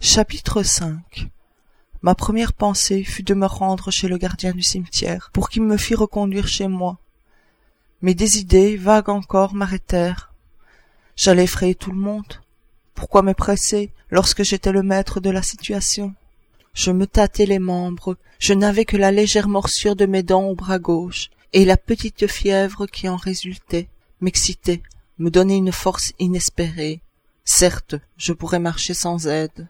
Chapitre 5. Ma première pensée fut de me rendre chez le gardien du cimetière pour qu'il me fît reconduire chez moi. Mais des idées, vagues encore, m'arrêtèrent. J'allais effrayer tout le monde. Pourquoi me presser lorsque j'étais le maître de la situation? Je me tâtais les membres, je n'avais que la légère morsure de mes dents au bras gauche, et la petite fièvre qui en résultait m'excitait, me donnait une force inespérée. Certes, je pourrais marcher sans aide.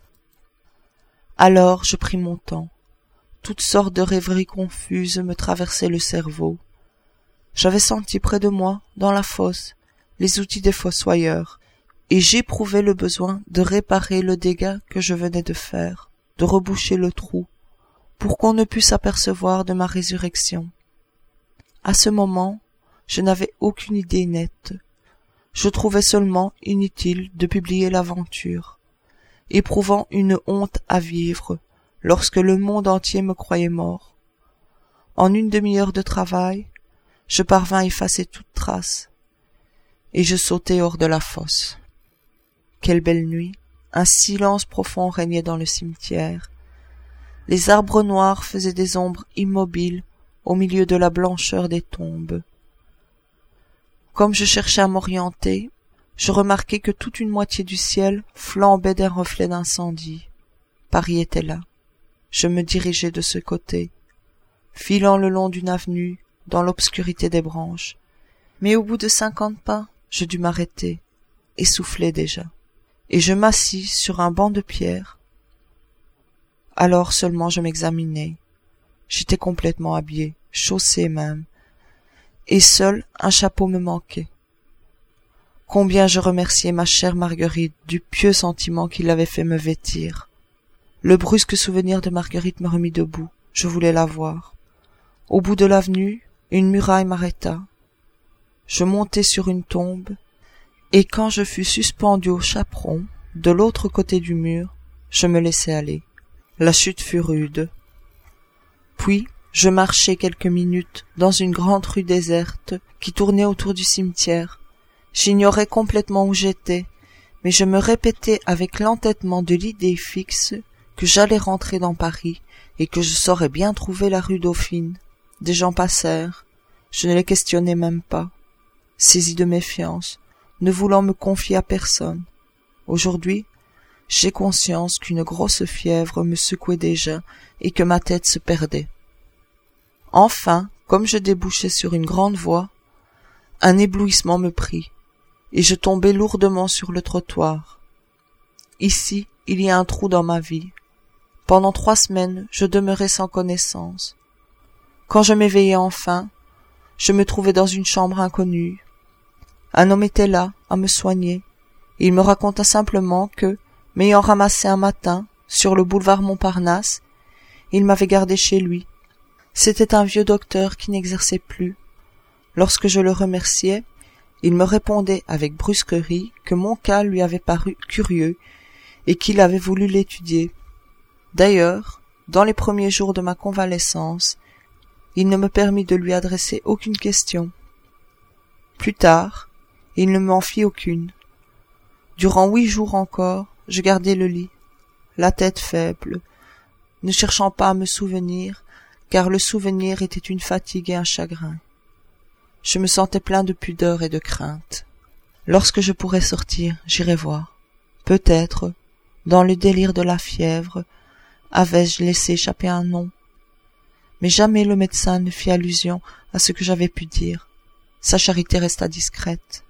Alors je pris mon temps. Toutes sortes de rêveries confuses me traversaient le cerveau. J'avais senti près de moi, dans la fosse, les outils des fossoyeurs, et j'éprouvais le besoin de réparer le dégât que je venais de faire, de reboucher le trou, pour qu'on ne pût s'apercevoir de ma résurrection. À ce moment, je n'avais aucune idée nette. Je trouvais seulement inutile de publier l'aventure, éprouvant une honte à vivre lorsque le monde entier me croyait mort. En une demi-heure de travail, je parvins à effacer toute trace, et je sautai hors de la fosse. Quelle belle nuit! Un silence profond régnait dans le cimetière. Les arbres noirs faisaient des ombres immobiles au milieu de la blancheur des tombes. Comme je cherchais à m'orienter, je remarquai que toute une moitié du ciel flambait d'un reflet d'incendie. Paris était là. Je me dirigeai de ce côté, filant le long d'une avenue, dans l'obscurité des branches. Mais au bout de 50 pas, je dus m'arrêter, essoufflé déjà, et je m'assis sur un banc de pierre. Alors seulement je m'examinai. J'étais complètement habillé, chaussé même, et seul un chapeau me manquait. Combien je remerciai ma chère Marguerite du pieux sentiment qui l'avait fait me vêtir. Le brusque souvenir de Marguerite me remit debout. Je voulais la voir. Au bout de l'avenue, une muraille m'arrêta. Je montai sur une tombe, et quand je fus suspendu au chaperon, de l'autre côté du mur, je me laissai aller. La chute fut rude. Puis, je marchai quelques minutes dans une grande rue déserte qui tournait autour du cimetière. J'ignorais complètement où j'étais, mais je me répétais avec l'entêtement de l'idée fixe que j'allais rentrer dans Paris et que je saurais bien trouver la rue Dauphine. Des gens passèrent, je ne les questionnai même pas, saisi de méfiance, ne voulant me confier à personne. Aujourd'hui, j'ai conscience qu'une grosse fièvre me secouait déjà et que ma tête se perdait. Enfin, comme je débouchais sur une grande voie, un éblouissement me prit, et je tombai lourdement sur le trottoir. Ici, il y a un trou dans ma vie. Pendant 3 semaines, je demeurai sans connaissance. Quand je m'éveillai enfin, je me trouvai dans une chambre inconnue. Un homme était là, à me soigner. Il me raconta simplement que, m'ayant ramassé un matin, sur le boulevard Montparnasse, il m'avait gardé chez lui. C'était un vieux docteur qui n'exerçait plus. Lorsque je le remerciais, il me répondait avec brusquerie que mon cas lui avait paru curieux et qu'il avait voulu l'étudier. D'ailleurs, dans les premiers jours de ma convalescence, il ne me permit de lui adresser aucune question. Plus tard, il ne m'en fit aucune. Durant 8 jours encore, je gardai le lit, la tête faible, ne cherchant pas à me souvenir, car le souvenir était une fatigue et un chagrin. Je me sentais plein de pudeur et de crainte. Lorsque je pourrais sortir, j'irai voir. Peut-être, dans le délire de la fièvre, avais-je laissé échapper un nom. Mais jamais le médecin ne fit allusion à ce que j'avais pu dire. Sa charité resta discrète.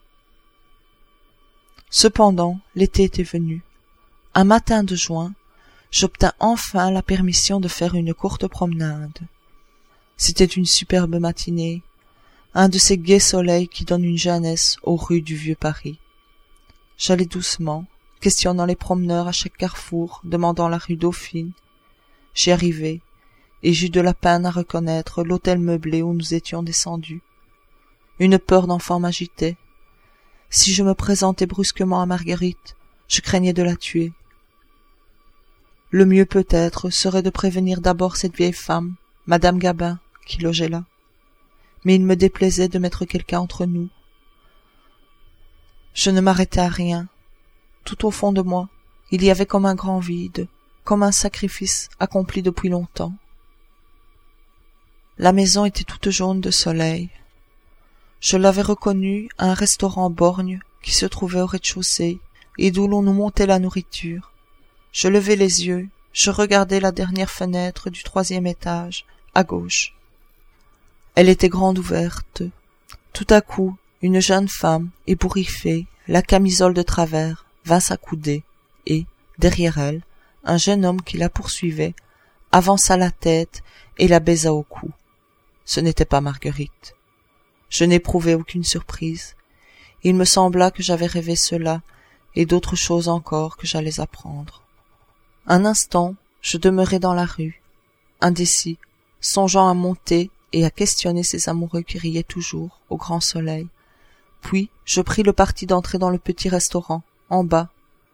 Cependant, l'été était venu. Un matin de juin, j'obtins enfin la permission de faire une courte promenade. C'était une superbe matinée, un de ces gais soleils qui donnent une jeunesse aux rues du vieux Paris. J'allais doucement, questionnant les promeneurs à chaque carrefour, demandant la rue Dauphine. J'y arrivai, et j'eus de la peine à reconnaître l'hôtel meublé où nous étions descendus. Une peur d'enfant m'agitait. Si je me présentais brusquement à Marguerite, je craignais de la tuer. Le mieux peut-être serait de prévenir d'abord cette vieille femme, Madame Gabin, qui logeait là. Mais il me déplaisait de mettre quelqu'un entre nous. Je ne m'arrêtai à rien. Tout au fond de moi, Il y avait comme un grand vide, comme un sacrifice accompli depuis longtemps. La maison était toute jaune de soleil. Je l'avais reconnue à un restaurant borgne qui se trouvait au rez-de-chaussée et d'où l'on nous montait la nourriture. Je levai les yeux, je regardai la dernière fenêtre du 3e étage, à gauche. Elle était grande ouverte. Tout à coup, une jeune femme, ébouriffée, la camisole de travers, vint s'accouder, et, derrière elle, un jeune homme qui la poursuivait, avança la tête et la baisa au cou. Ce n'était pas Marguerite. Je n'éprouvai aucune surprise. Il me sembla que j'avais rêvé cela, et d'autres choses encore que j'allais apprendre. Un instant, je demeurai dans la rue, indécis, songeant à monter et à questionner ces amoureux qui riaient toujours au grand soleil. Puis, je pris le parti d'entrer dans le petit restaurant, en bas.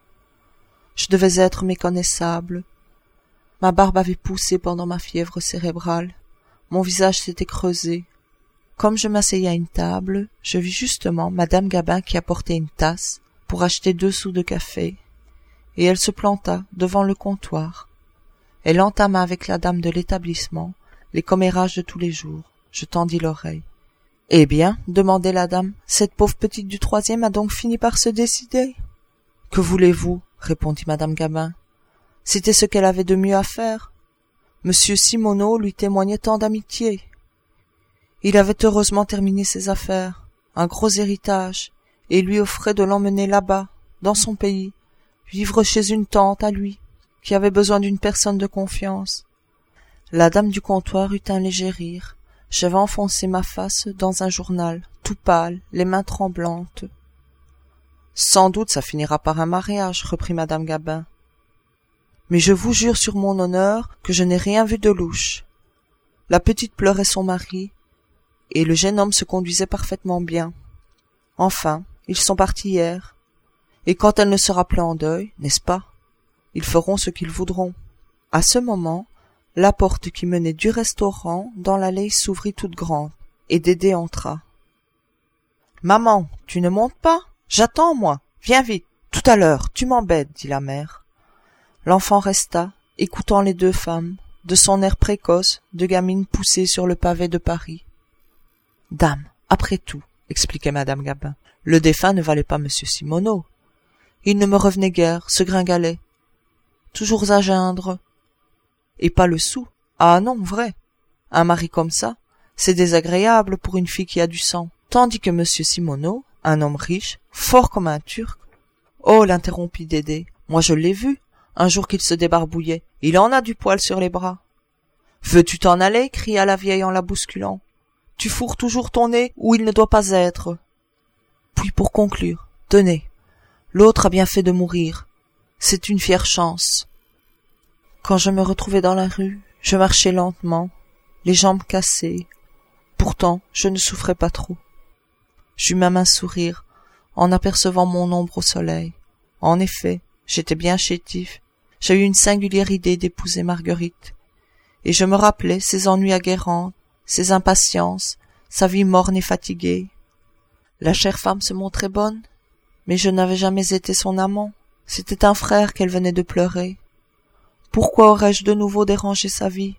Je devais être méconnaissable. Ma barbe avait poussé pendant ma fièvre cérébrale. Mon visage s'était creusé. Comme je m'asseyais à une table, je vis justement Madame Gabin qui apportait une tasse pour acheter 2 sous de café, et elle se planta devant le comptoir. Elle entama avec la dame de l'établissement les commérages de tous les jours. Je tendis l'oreille. « Eh bien, demandait la dame, cette pauvre petite du 3e a donc fini par se décider. »« Que voulez-vous » répondit Madame Gabin. « C'était ce qu'elle avait de mieux à faire. Monsieur Simoneau lui témoignait tant d'amitié. Il avait heureusement terminé ses affaires, un gros héritage, et lui offrait de l'emmener là-bas, dans son pays, vivre chez une tante à lui, qui avait besoin d'une personne de confiance. » La dame du comptoir eut un léger rire. J'avais enfoncé ma face dans un journal, tout pâle, les mains tremblantes. « Sans doute ça finira par un mariage, » reprit Madame Gabin. « Mais je vous jure sur mon honneur que je n'ai rien vu de louche. La petite pleurait son mari, et le jeune homme se conduisait parfaitement bien. Enfin, ils sont partis hier. Et quand elle ne sera plus en deuil, n'est-ce pas? Ils feront ce qu'ils voudront. » À ce moment, la porte qui menait du restaurant dans l'allée s'ouvrit toute grande, et Dédé entra. « Maman, tu ne montes pas? J'attends, moi. Viens vite. Tout à l'heure, tu m'embêtes, dit la mère. L'enfant resta, écoutant les 2 femmes, de son air précoce de gamine poussée sur le pavé de Paris. « Dame, après tout, expliquait Madame Gabin, le défunt ne valait pas Monsieur Simoneau. Il ne me revenait guère, ce gringalet. Toujours à geindre. Et pas le sou. Ah non, vrai. Un mari comme ça, c'est désagréable pour une fille qui a du sang. Tandis que Monsieur Simoneau, un homme riche, fort comme un Turc. Oh, l'interrompit Dédé. Moi je l'ai vu, un jour qu'il se débarbouillait. Il en a du poil sur les bras. Veux-tu t'en aller? Cria la vieille en la bousculant. Tu fourres toujours ton nez où il ne doit pas être. Puis pour conclure, tenez, l'autre a bien fait de mourir. C'est une fière chance. Quand je me retrouvai dans la rue, je marchais lentement, les jambes cassées. Pourtant, je ne souffrais pas trop. J'eus même un sourire, en apercevant mon ombre au soleil. En effet, j'étais bien chétif. J'ai eu une singulière idée d'épouser Marguerite. Et je me rappelais ses ennuis aguerrants, ses impatiences, sa vie morne et fatiguée. La chère femme se montrait bonne, mais je n'avais jamais été son amant. C'était un frère qu'elle venait de pleurer. Pourquoi aurais-je de nouveau dérangé sa vie?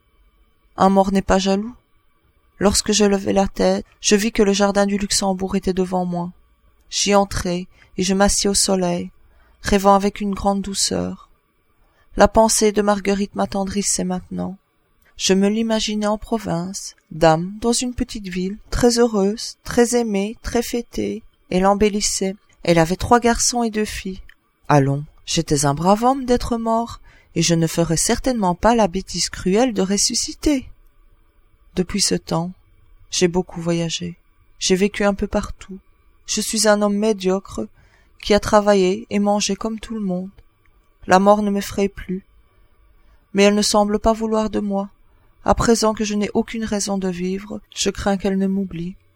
Un mort n'est pas jaloux. Lorsque je levai la tête, je vis que le jardin du Luxembourg était devant moi. J'y entrai et je m'assis au soleil, rêvant avec une grande douceur. La pensée de Marguerite m'attendrissait maintenant. Je me l'imaginais en province, dame, dans une petite ville, très heureuse, très aimée, très fêtée. Elle embellissait. Elle avait 3 garçons et 2 filles. Allons, j'étais un brave homme d'être mort, et je ne ferais certainement pas la bêtise cruelle de ressusciter. Depuis ce temps, j'ai beaucoup voyagé. J'ai vécu un peu partout. Je suis un homme médiocre qui a travaillé et mangé comme tout le monde. La mort ne m'effraie plus. Mais elle ne semble pas vouloir de moi. À présent que je n'ai aucune raison de vivre, je crains qu'elle ne m'oublie.